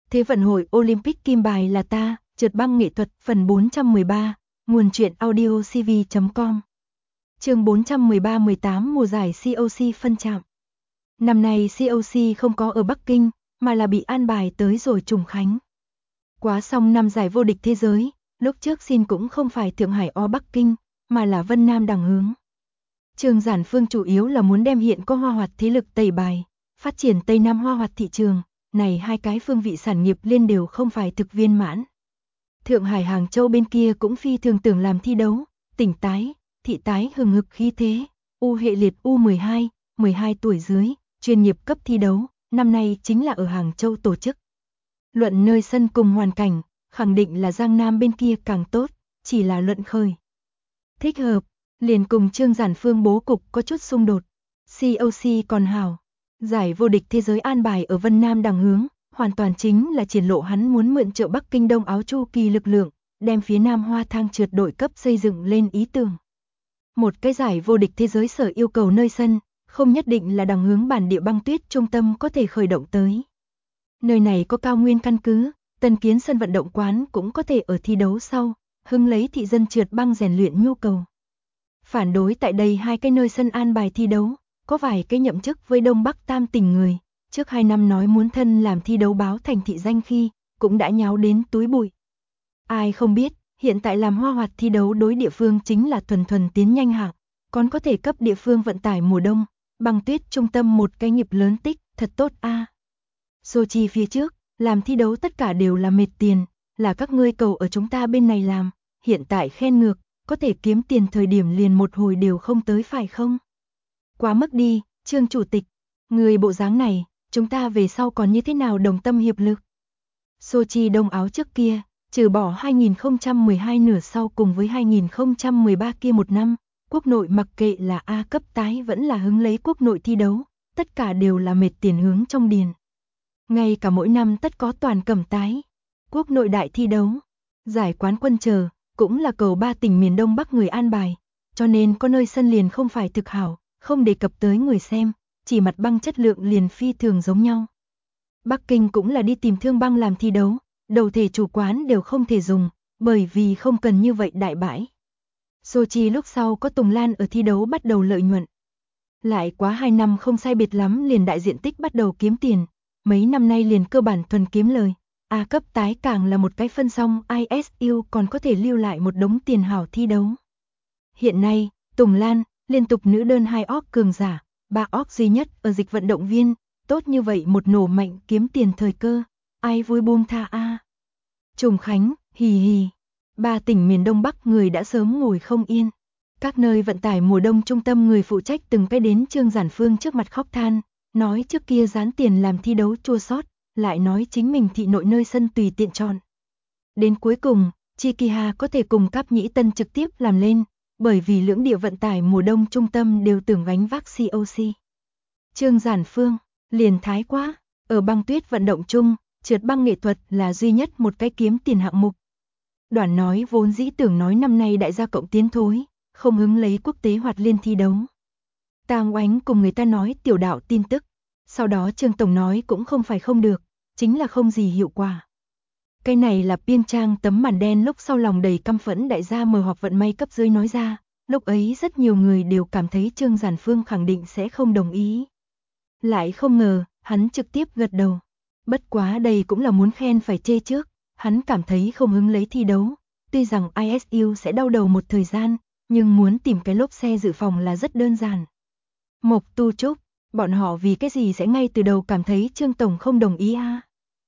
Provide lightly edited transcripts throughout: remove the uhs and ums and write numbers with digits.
Thế vận hội Olympic kim bài là ta, trượt băng nghệ thuật phần 413, nguồn truyện audio cv.com. Chương 413-18 mùa giải COC phân trạm. Năm nay COC không có ở Bắc Kinh, mà là bị an bài tới rồi Trùng Khánh. Quá xong năm giải vô địch thế giới, lúc trước xin cũng không phải Thượng Hải O Bắc Kinh, mà là Vân Nam đẳng hướng. Trương Giản Phương chủ yếu là muốn đem hiện có Hoa Hoạt thế lực tẩy bài, phát triển Tây Nam Hoa Hoạt thị trường, này hai cái phương vị sản nghiệp liên đều không phải thực viên mãn. Thượng Hải Hàng Châu bên kia cũng phi thường tưởng làm thi đấu, tỉnh tái, thị tái hừng hực khí thế, U hệ liệt U12, 12 tuổi dưới, chuyên nghiệp cấp thi đấu, năm nay chính là ở Hàng Châu tổ chức. Luận nơi sân cùng hoàn cảnh, khẳng định là Giang Nam bên kia càng tốt, chỉ là luận khơi. Thích hợp, liền cùng Trương Giản Phương bố cục có chút xung đột. COC còn hảo, giải vô địch thế giới an bài ở Vân Nam đẳng hướng, hoàn toàn chính là triển lộ hắn muốn mượn trợ Bắc Kinh Đông Áo Chu Kỳ lực lượng, đem phía Nam Hoa Thang trượt đội cấp xây dựng lên ý tưởng. Một cái giải vô địch thế giới sở yêu cầu nơi sân, không nhất định là đẳng hướng bản địa băng tuyết trung tâm có thể khởi động tới. Nơi này có cao nguyên căn cứ, Tân Kiến sân vận động quán cũng có thể ở thi đấu sau, hứng lấy thị dân trượt băng rèn luyện nhu cầu. Phản đối tại đây hai cái nơi sân an bài thi đấu, có vài cái nhậm chức với Đông Bắc Tam tỉnh người, trước 2 năm nói muốn thân làm thi đấu báo thành thị danh khi, cũng đã nháo đến túi bụi. Ai không biết, hiện tại làm Hoa Hoạt thi đấu đối địa phương chính là thuần tiến nhanh hạng, còn có thể cấp địa phương vận tải mùa đông, băng tuyết trung tâm một cái nghiệp lớn tích, thật tốt a. Sochi phía trước, làm thi đấu tất cả đều là mệt tiền, là các ngươi cầu ở chúng ta bên này làm, hiện tại khen ngược, có thể kiếm tiền thời điểm liền một hồi đều không tới phải không? Quá mức đi, Trương Chủ tịch, người bộ dáng này, chúng ta về sau còn như thế nào đồng tâm hiệp lực? Sochi Đông Áo trước kia, trừ bỏ 2012 nửa sau cùng với 2013 kia một năm, quốc nội mặc kệ là A cấp tái vẫn là hứng lấy quốc nội thi đấu, tất cả đều là mệt tiền hướng trong điền. Ngay cả mỗi năm tất có toàn cẩm tái, quốc nội đại thi đấu, giải quán quân chờ, cũng là cầu 3 tỉnh miền Đông Bắc người an bài, cho nên có nơi sân liền không phải thực hảo, không đề cập tới người xem, chỉ mặt băng chất lượng liền phi thường giống nhau. Bắc Kinh cũng là đi tìm thương băng làm thi đấu, đầu thể chủ quán đều không thể dùng, bởi vì không cần như vậy đại bãi. Sochi lúc sau có Tùng Lan ở thi đấu bắt đầu lợi nhuận. Lại quá 2 năm không sai biệt lắm liền đại diện tích bắt đầu kiếm tiền, mấy năm nay liền cơ bản thuần kiếm lời. A cấp tái càng là một cái phân xong ISU còn có thể lưu lại một đống tiền hảo thi đấu. Hiện nay, Tùng Lan, liên tục nữ đơn 2 org cường giả, 3 org duy nhất ở dịch vận động viên, tốt như vậy một nổ mạnh kiếm tiền thời cơ, ai vui buông tha a. Trùng Khánh, hì hì, 3 tỉnh miền Đông Bắc người đã sớm ngồi không yên. Các nơi vận tải mùa đông trung tâm người phụ trách từng cái đến Trương Giản Phương trước mặt khóc than, nói trước kia dán tiền làm thi đấu chua xót, lại nói chính mình thị nội nơi sân tùy tiện chọn. Đến cuối cùng, Chikiha có thể cùng Cáp Nhĩ Tân trực tiếp làm lên, bởi vì lưỡng địa vận tải mùa đông trung tâm đều tưởng gánh vác COC. Trương Giản Phương, liền thái quá, ở băng tuyết vận động chung, trượt băng nghệ thuật là duy nhất một cái kiếm tiền hạng mục. Đoàn nói vốn dĩ tưởng nói năm nay đại gia cộng tiến thối, không hứng lấy quốc tế hoạt liên thi đấu. Tang Oánh cùng người ta nói tiểu đạo tin tức, sau đó Trương Tổng nói cũng không phải không được, chính là không gì hiệu quả. Cái này là Piên Trang tấm màn đen lúc sau lòng đầy căm phẫn đại gia mờ hoặc vận may cấp dưới nói ra, lúc ấy rất nhiều người đều cảm thấy Trương Giản Phương khẳng định sẽ không đồng ý. Lại không ngờ, hắn trực tiếp gật đầu. Bất quá đây cũng là muốn khen phải chê trước, hắn cảm thấy không hứng lấy thi đấu, tuy rằng ISU sẽ đau đầu một thời gian, nhưng muốn tìm cái lốp xe dự phòng là rất đơn giản. Mộc Tu Trúc, bọn họ vì cái gì sẽ ngay từ đầu cảm thấy Trương Tổng không đồng ý a?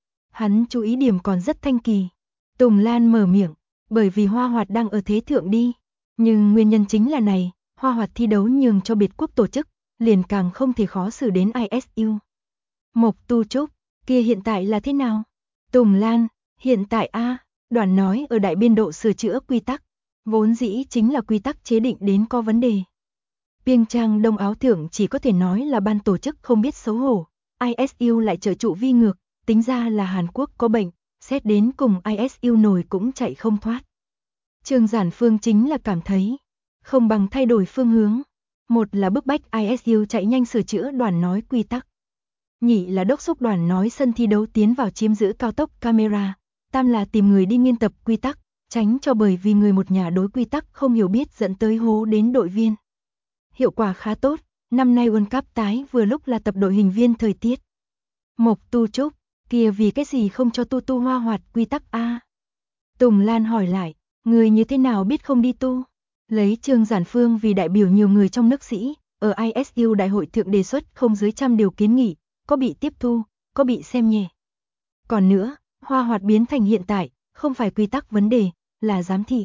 Hắn chú ý điểm còn rất thanh kỳ. Tùng Lan mở miệng, bởi vì Hoa Hoạt đang ở thế thượng đi. Nhưng nguyên nhân chính là này, Hoa Hoạt thi đấu nhường cho biệt quốc tổ chức, liền càng không thể khó xử đến ISU. Mộc Tu Trúc, kia hiện tại là thế nào? Tùng Lan, hiện tại a, Đoàn nói ở đại biên độ sửa chữa quy tắc, vốn dĩ chính là quy tắc chế định đến có vấn đề. Piêng Trang Đông Áo thượng chỉ có thể nói là ban tổ chức không biết xấu hổ, ISU lại trợ trụ vi ngược, tính ra là Hàn Quốc có bệnh, xét đến cùng ISU nổi cũng chạy không thoát. Trương Giản Phương chính là cảm thấy, không bằng thay đổi phương hướng. Một là bức bách ISU chạy nhanh sửa chữa Đoàn nói quy tắc. nhị là đốc thúc đoàn nói sân thi đấu tiến vào chiếm giữ cao tốc camera, tam là tìm người đi nghiên tập quy tắc, tránh cho bởi vì người một nhà đối quy tắc không hiểu biết dẫn tới hố đến đội viên. Hiệu quả khá tốt, năm nay World Cup tái vừa lúc là tập đội hình viên thời tiết. Mộc Tu Trúc, kia vì cái gì không cho tu hoa hoạt quy tắc a? Tùng Lan hỏi lại, người như thế nào biết không đi tu? Lấy Trương Giản Phương vì đại biểu nhiều người trong nước sĩ, ở ISU đại hội thượng đề xuất không dưới 100 điều kiến nghị, có bị tiếp thu, có bị xem nhẹ. Còn nữa, hoa hoạt biến thành hiện tại, không phải quy tắc vấn đề, là giám thị.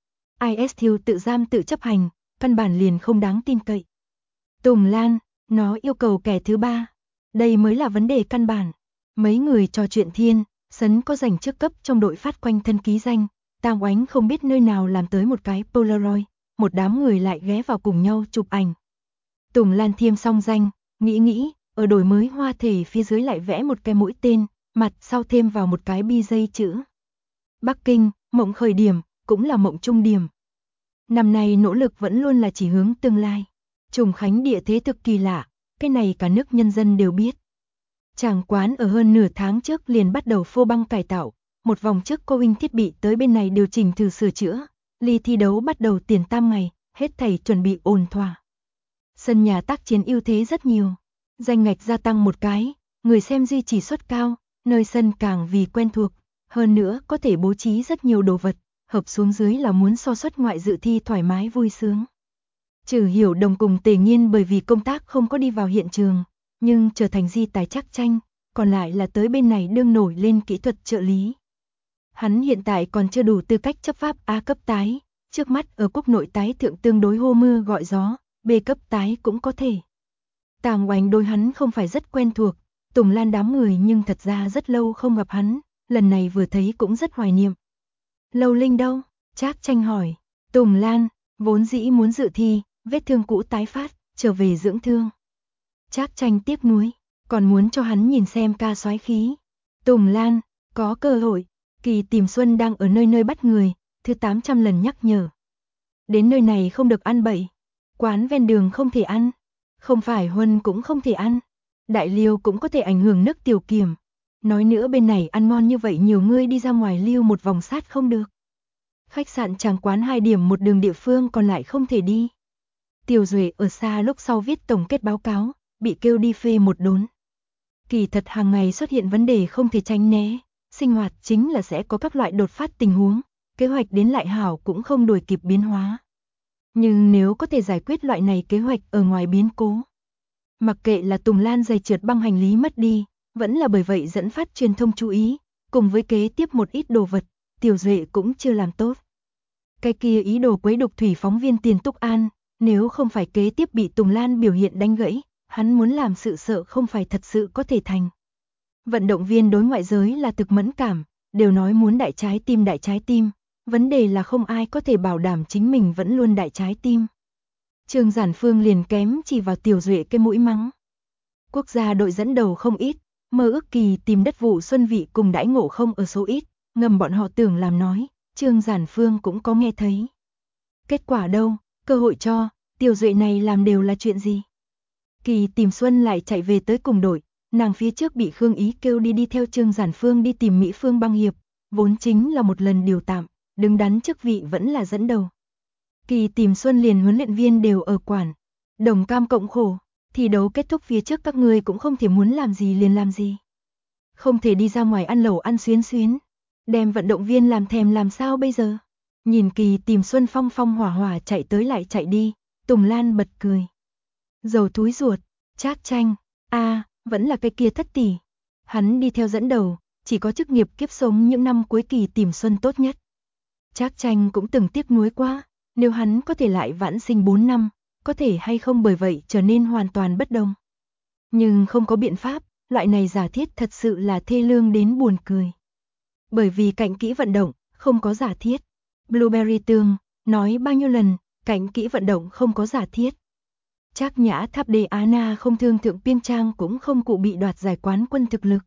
ISU tự giam tự chấp hành, căn bản liền không đáng tin cậy. Tùng Lan, nó yêu cầu kẻ thứ ba. Đây mới là vấn đề căn bản. Mấy người trò chuyện thiên, Sấn có giành chức cấp trong đội phát quanh thân ký danh, Tang Oánh không biết nơi nào làm tới một cái Polaroid, một đám người lại ghé vào cùng nhau chụp ảnh. Tùng Lan thiêm xong danh, nghĩ, ở đổi mới hoa thể phía dưới lại vẽ một cái mũi tên, mặt sau thêm vào một cái bi dây chữ. Bắc Kinh, mộng khởi điểm, cũng là mộng trung điểm. Năm nay nỗ lực vẫn luôn là chỉ hướng tương lai. Trùng Khánh địa thế thực kỳ lạ, cái này cả nước nhân dân đều biết. Tràng quán ở hơn nửa tháng trước liền bắt đầu phô băng cải tạo, một vòng trước cô huynh thiết bị tới bên này điều chỉnh thử sửa chữa, ly thi đấu bắt đầu tiền tam ngày, hết thảy chuẩn bị ổn thỏa. Sân nhà tác chiến ưu thế rất nhiều, danh ngạch gia tăng một cái, người xem duy trì suất cao, nơi sân càng vì quen thuộc, hơn nữa có thể bố trí rất nhiều đồ vật, hợp xuống dưới là muốn so suất ngoại dự thi thoải mái vui sướng. Trừ Hiểu Đồng cùng Tề Nghiên bởi vì công tác không có đi vào hiện trường, nhưng trở thành di tài trắc tranh, còn lại là tới bên này đương nổi lên kỹ thuật trợ lý. Hắn hiện tại còn chưa đủ tư cách chấp pháp A cấp tái, trước mắt ở quốc nội tái thượng tương đối hô mưa gọi gió, B cấp tái cũng có thể. Tàng Oánh đối hắn không phải rất quen thuộc, Tùng Lan đám người nhưng thật ra rất lâu không gặp hắn, lần này vừa thấy cũng rất hoài niệm. Lâu Linh đâu? Trác Tranh hỏi. Tùng Lan, vốn dĩ muốn dự thi, vết thương cũ tái phát, trở về dưỡng thương. Trác Tranh tiếc nuối, còn muốn cho hắn nhìn xem ca soái khí. Tùng Lan, có cơ hội, Kỳ Tìm Xuân đang ở nơi bắt người, thứ 800 lần nhắc nhở. Đến nơi này không được ăn bậy, quán ven đường không thể ăn, không phải Huân cũng không thể ăn, đại liêu cũng có thể ảnh hưởng nước tiểu kiểm. Nói nữa bên này ăn ngon như vậy nhiều người đi ra ngoài lưu một vòng sát không được. Khách sạn Tràng Quán 2 điểm một đường địa phương còn lại không thể đi. Tiểu Duệ ở xa lúc sau viết tổng kết báo cáo, bị kêu đi phê một đốn. Kỳ thật hàng ngày xuất hiện vấn đề không thể tránh né, sinh hoạt chính là sẽ có các loại đột phát tình huống, kế hoạch đến lại hảo cũng không đuổi kịp biến hóa. Nhưng nếu có thể giải quyết loại này kế hoạch ở ngoài biến cố, mặc kệ là Tùng Lan giày trượt băng hành lý mất đi, vẫn là bởi vậy dẫn phát truyền thông chú ý, cùng với kế tiếp một ít đồ vật, Tiểu Duệ cũng chưa làm tốt. Cái kia ý đồ quấy đục thủy phóng viên Tiền Túc An, nếu không phải kế tiếp bị Tùng Lan biểu hiện đánh gãy, hắn muốn làm sự sợ không phải thật sự có thể thành. Vận động viên đối ngoại giới là thực mẫn cảm, đều nói muốn đại trái tim, vấn đề là không ai có thể bảo đảm chính mình vẫn luôn đại trái tim. Trương Giản Phương liền kém chỉ vào Tiểu Duệ cái mũi mắng. Quốc gia đội dẫn đầu không ít, mơ ước Kỳ tìm đất vụ xuân vị cùng đãi ngộ không ở số ít, ngầm bọn họ tưởng làm nói, Trương Giản Phương cũng có nghe thấy. Kết quả đâu, cơ hội cho, Tiểu Duệ này làm đều là chuyện gì? Kỳ Tìm Xuân lại chạy về tới cùng đội, nàng phía trước bị Khương Ý kêu đi theo Trương Giản Phương đi tìm Mỹ Phương băng hiệp, vốn chính là một lần điều tạm, đứng đắn chức vị vẫn là dẫn đầu. Kỳ Tìm Xuân liền huấn luyện viên đều ở quản, đồng cam cộng khổ, thi đấu kết thúc phía trước các ngươi cũng không thể muốn làm gì liền làm gì. Không thể đi ra ngoài ăn lẩu ăn xuyến, đem vận động viên làm thèm làm sao bây giờ? Nhìn Kỳ Tìm Xuân phong hỏa chạy tới lại chạy đi, Tùng Lan bật cười. Dầu túi ruột, Trác Tranh, vẫn là cái kia thất tỷ. Hắn đi theo dẫn đầu, chỉ có chức nghiệp kiếp sống những năm cuối Kỳ Tìm Xuân tốt nhất. Trác Tranh cũng từng tiếc nuối quá, nếu hắn có thể lại vãn sinh 4 năm, có thể hay không bởi vậy trở nên hoàn toàn bất đồng. Nhưng không có biện pháp, loại này giả thiết thật sự là thê lương đến buồn cười. Bởi vì cạnh kỹ vận động, không có giả thiết. Blueberry Tương, nói bao nhiêu lần, cạnh kỹ vận động không có giả thiết. Trác Nhã Tháp Đề Anna không thương thượng Piêng Trang cũng không cụ bị đoạt giải quán quân thực lực.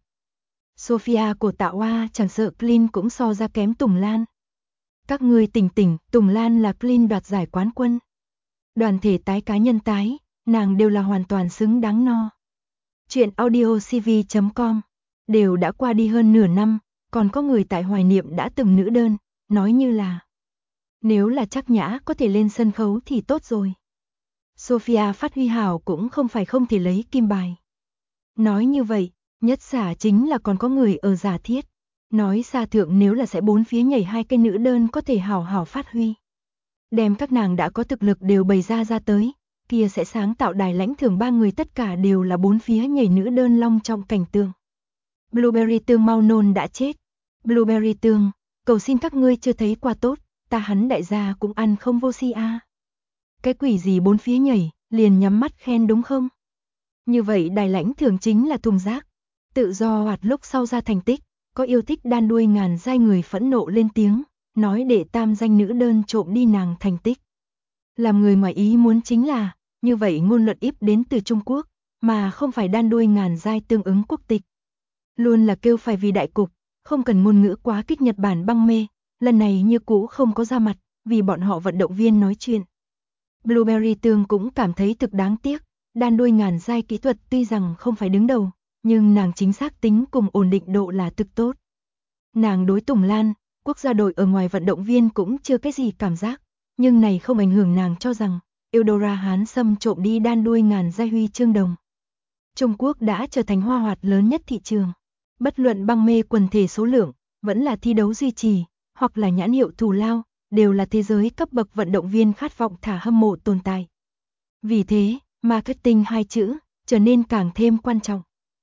Sophia của Tạ Hoa chẳng sợ Clean cũng so ra kém Tùng Lan. Các ngươi tỉnh, Tùng Lan là Clean đoạt giải quán quân. Đoàn thể tái cá nhân tái, nàng đều là hoàn toàn xứng đáng no. Chuyện audio CV.com. Đều đã qua đi hơn nửa năm, còn có người tại hoài niệm đã từng nữ đơn, nói như là nếu là Trác Nhã có thể lên sân khấu thì tốt rồi. Sophia phát huy hảo cũng không phải không thể lấy kim bài. Nói như vậy, nhất giả chính là còn có người ở giả thiết. Nói xa thượng nếu là sẽ bốn phía nhảy hai cây nữ đơn có thể hảo hảo phát huy. Đem các nàng đã có thực lực đều bày ra tới, kia sẽ sáng tạo đài lãnh thưởng ba người tất cả đều là bốn phía nhảy nữ đơn long trọng cảnh tượng. Blueberry Tương mau nôn đã chết. Blueberry Tương, cầu xin các ngươi chưa thấy qua tốt, ta hắn đại gia cũng ăn không vô si a. Cái quỷ gì bốn phía nhảy, liền nhắm mắt khen đúng không? Như vậy đài lãnh thưởng chính là thùng rác. Tự do hoạt lúc sau ra thành tích, có yêu thích đan đuôi ngàn giai người phẫn nộ lên tiếng, nói để tam danh nữ đơn trộm đi nàng thành tích. Làm người ngoài ý muốn chính là, như vậy ngôn luận íp đến từ Trung Quốc, mà không phải đan đuôi ngàn giai tương ứng quốc tịch. Luôn là kêu phải vì đại cục, không cần ngôn ngữ quá kích Nhật Bản băng mê, lần này như cũ không có ra mặt, vì bọn họ vận động viên nói chuyện. Blueberry Tương cũng cảm thấy thực đáng tiếc, đan đuôi ngàn giai kỹ thuật tuy rằng không phải đứng đầu, nhưng nàng chính xác tính cùng ổn định độ là thực tốt. Nàng đối Tùng Lan, quốc gia đội ở ngoài vận động viên cũng chưa cái gì cảm giác, nhưng này không ảnh hưởng nàng cho rằng Eudora Hán Sâm trộm đi đan đuôi ngàn giai huy chương đồng. Trung Quốc đã trở thành hoa hoạt lớn nhất thị trường. Bất luận băng mê quần thể số lượng, vẫn là thi đấu duy trì, hoặc là nhãn hiệu thù lao, đều là thế giới cấp bậc vận động viên khát vọng thả hâm mộ tồn tại. Vì thế, marketing hai chữ trở nên càng thêm quan trọng.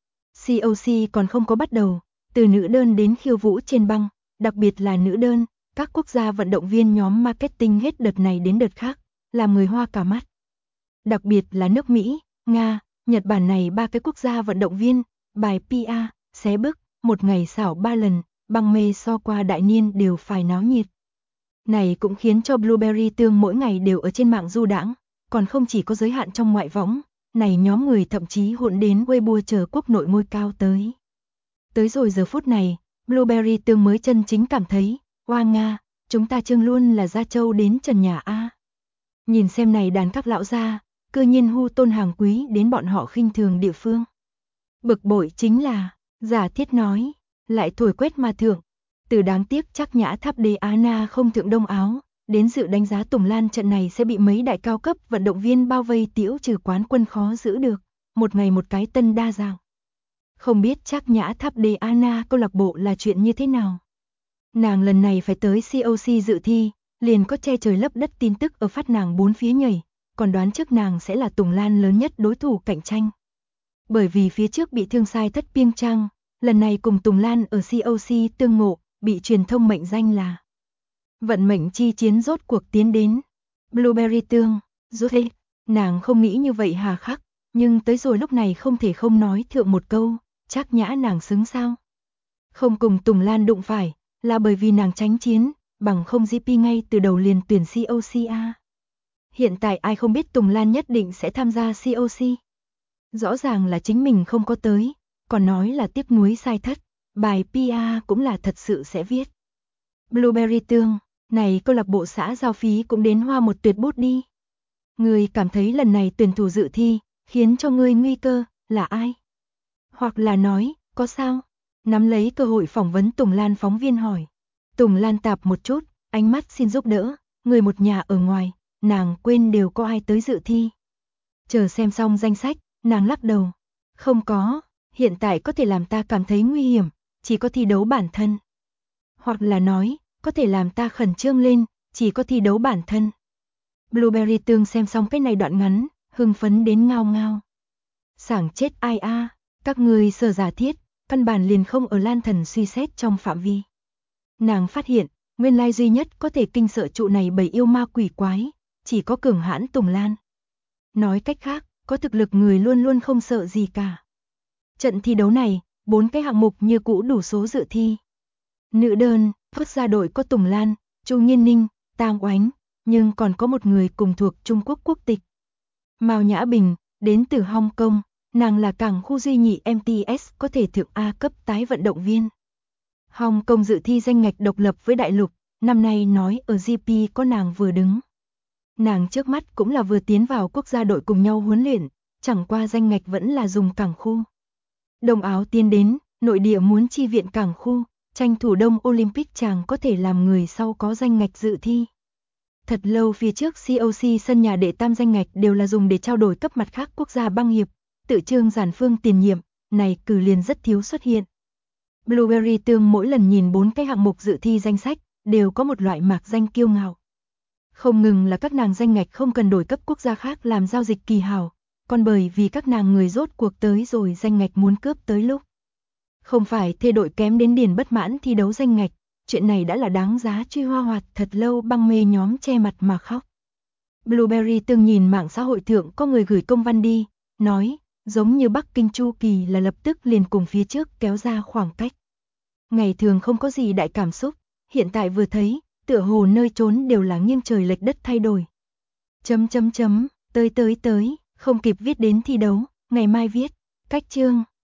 COC còn không có bắt đầu, từ nữ đơn đến khiêu vũ trên băng, đặc biệt là nữ đơn, các quốc gia vận động viên nhóm marketing hết đợt này đến đợt khác, làm người hoa cả mắt. Đặc biệt là nước Mỹ, Nga, Nhật Bản này ba cái quốc gia vận động viên, bài PR, xé bức, một ngày xảo 3 lần, băng mê so qua đại niên đều phải náo nhiệt. Này cũng khiến cho Blueberry Tương mỗi ngày đều ở trên mạng du đãng, còn không chỉ có giới hạn trong ngoại võng, này nhóm người thậm chí hỗn đến Weibo chờ quốc nội ngôi cao tới. Tới rồi giờ phút này, Blueberry Tương mới chân chính cảm thấy, oa Nga, chúng ta Trương luôn là gia châu đến trần nhà A. Nhìn xem này đàn các lão gia, cư nhiên hu tôn hàng quý đến bọn họ khinh thường địa phương. Bực bội chính là, giả thiết nói, lại thổi quét mà thượng. Từ đáng tiếc Trác Nhã tháp đế Anna không thượng đông áo, đến dự đánh giá Tùng Lan trận này sẽ bị mấy đại cao cấp vận động viên bao vây tiễu trừ quán quân khó giữ được, một ngày một cái tân đa dạng. Không biết Trác Nhã tháp đế Anna câu lạc bộ là chuyện như thế nào. Nàng lần này phải tới COC dự thi, liền có che trời lấp đất tin tức ở phát nàng bốn phía nhảy, còn đoán trước nàng sẽ là Tùng Lan lớn nhất đối thủ cạnh tranh. Bởi vì phía trước bị thương sai thất Piêng Trang, lần này cùng Tùng Lan ở COC tương ngộ, bị truyền thông mệnh danh là vận mệnh chi chiến rốt cuộc tiến đến. Blueberry Tương, rốt thế, nàng không nghĩ như vậy hà khắc, nhưng tới rồi lúc này không thể không nói thượng một câu, Trác Nhã nàng xứng sao. Không cùng Tùng Lan đụng phải, là bởi vì nàng tránh chiến, bằng không GP ngay từ đầu liền tuyển COCA. Hiện tại ai không biết Tùng Lan nhất định sẽ tham gia COC. Rõ ràng là chính mình không có tới, còn nói là tiếc nuối sai thất, bài PR cũng là thật sự sẽ viết. Blueberry Tương, này câu lạc bộ xã giao phí cũng đến hoa một tuyệt bút đi. Người cảm thấy lần này tuyển thủ dự thi, khiến cho ngươi nguy cơ, là ai? Hoặc là nói, có sao? Nắm lấy cơ hội phỏng vấn Tùng Lan phóng viên hỏi. Tùng Lan tạp một chút, ánh mắt xin giúp đỡ, người một nhà ở ngoài, nàng quên đều có ai tới dự thi. Chờ xem xong danh sách, nàng lắc đầu. Không có, hiện tại có thể làm ta cảm thấy nguy hiểm, chỉ có thi đấu bản thân. Hoặc là nói, có thể làm ta khẩn trương lên, chỉ có thi đấu bản thân. Blueberry Tương xem xong cái này đoạn ngắn, hưng phấn đến ngao ngao. Sảng chết ai a, các người sở giả thiết, căn bản liền không ở Lan Thần suy xét trong phạm vi. Nàng phát hiện, nguyên lai duy nhất có thể kinh sợ trụ này bầy yêu ma quỷ quái, chỉ có cường hãn Tùng Lan. Nói cách khác, có thực lực người luôn luôn không sợ gì cả. Trận thi đấu này, 4 cái hạng mục như cũ đủ số dự thi. Nữ đơn, quốc gia đội có Tùng Lan, Chu Nghiên Ninh, Tang Oánh, nhưng còn có một người cùng thuộc Trung Quốc quốc tịch. Mao Nhã Bình, đến từ Hong Kong, nàng là cảng khu duy nhị MTS có thể thượng A cấp tái vận động viên. Hong Kong dự thi danh ngạch độc lập với đại lục, năm nay nói ở GP có nàng vừa đứng. Nàng trước mắt cũng là vừa tiến vào quốc gia đội cùng nhau huấn luyện, chẳng qua danh ngạch vẫn là dùng cảng khu. Đông Áo tiến đến, nội địa muốn chi viện cảng khu, tranh thủ Đông Olympic chàng có thể làm người sau có danh ngạch dự thi. Thật lâu phía trước COC sân nhà đệ tam danh ngạch đều là dùng để trao đổi cấp mặt khác quốc gia băng hiệp, tự Trương Giản Phương tiền nhiệm, này cử liền rất thiếu xuất hiện. Blueberry Tương mỗi lần nhìn 4 cái hạng mục dự thi danh sách, đều có một loại mạc danh kiêu ngạo. Không ngừng là các nàng danh ngạch không cần đổi cấp quốc gia khác làm giao dịch kỳ hảo, còn bởi vì các nàng người rốt cuộc tới rồi danh ngạch muốn cướp tới lúc. Không phải thê đội kém đến điền bất mãn thi đấu danh ngạch, chuyện này đã là đáng giá truy hoa hoạt thật lâu băng mê nhóm che mặt mà khóc. Blueberry Tương nhìn mạng xã hội thượng có người gửi công văn đi, nói, giống như Bắc Kinh chu kỳ là lập tức liền cùng phía trước kéo ra khoảng cách. Ngày thường không có gì đại cảm xúc, hiện tại vừa thấy, tựa hồ nơi trốn đều là nghiêng trời lệch đất thay đổi. Tới, không kịp viết đến thi đấu, ngày mai viết, cách chương.